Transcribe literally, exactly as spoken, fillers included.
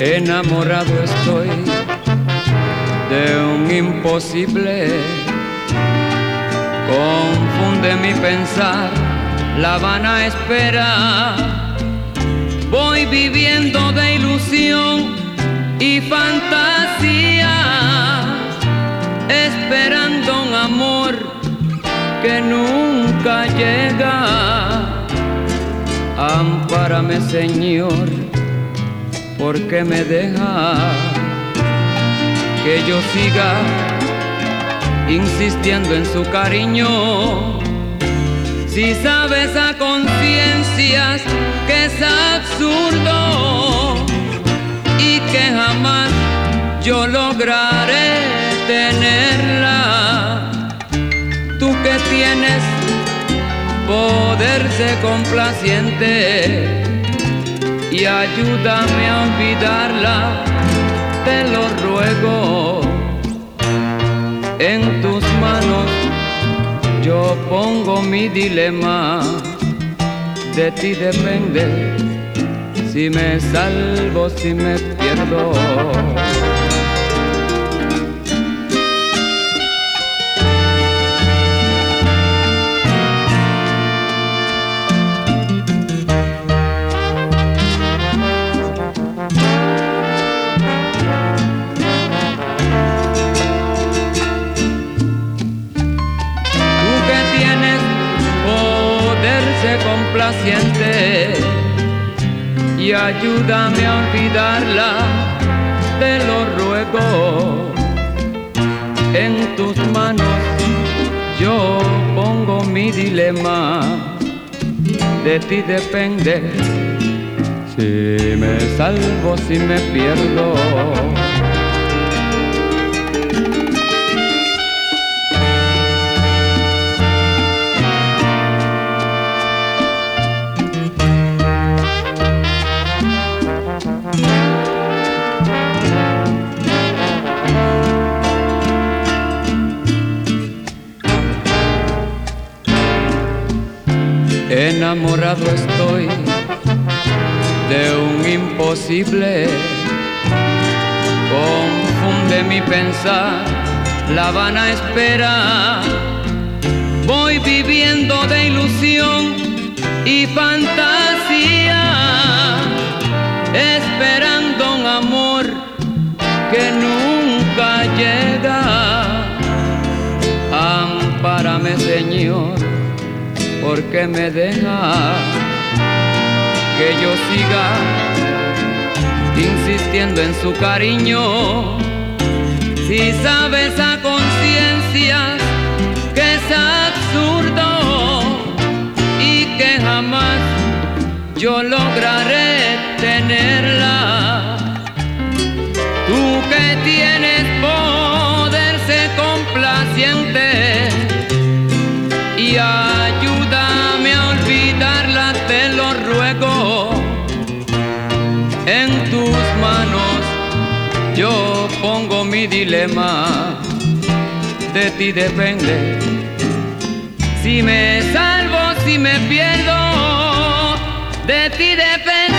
Enamorado estoy de un imposible, confunde mi pensar la vana espera. Voy viviendo de ilusión y fantasía, esperando un amor que nunca llega. Ampárame, Señor, porque me deja que yo siga insistiendo en su cariño. Si sabes a conciencias que es absurdo y que jamás yo lograré tenerla, tú que tienes poder ser complaciente y ayúdame a olvidarla, te lo ruego. En tus manos yo pongo mi dilema, de ti depende si me salvo, si me pierdo. Complaciente y ayúdame a olvidarla, te lo ruego. En tus manos yo pongo mi dilema, de ti depende si me salvo, si me pierdo. Enamorado estoy de un imposible, confunde mi pensar la vana espera. Voy viviendo de ilusión y fantasía, esperando un amor que nunca llega. Ampárame, Señor, porque me deja que yo siga insistiendo en su cariño. Si sabes a conciencia que es absurdo y que jamás yo lograré tenerla, tú que tienes poder ser complaciente y ayúdame a olvidarla, te lo ruego. En tus manos yo pongo mi dilema, de ti depende si me salvo, si me pierdo, de ti depende.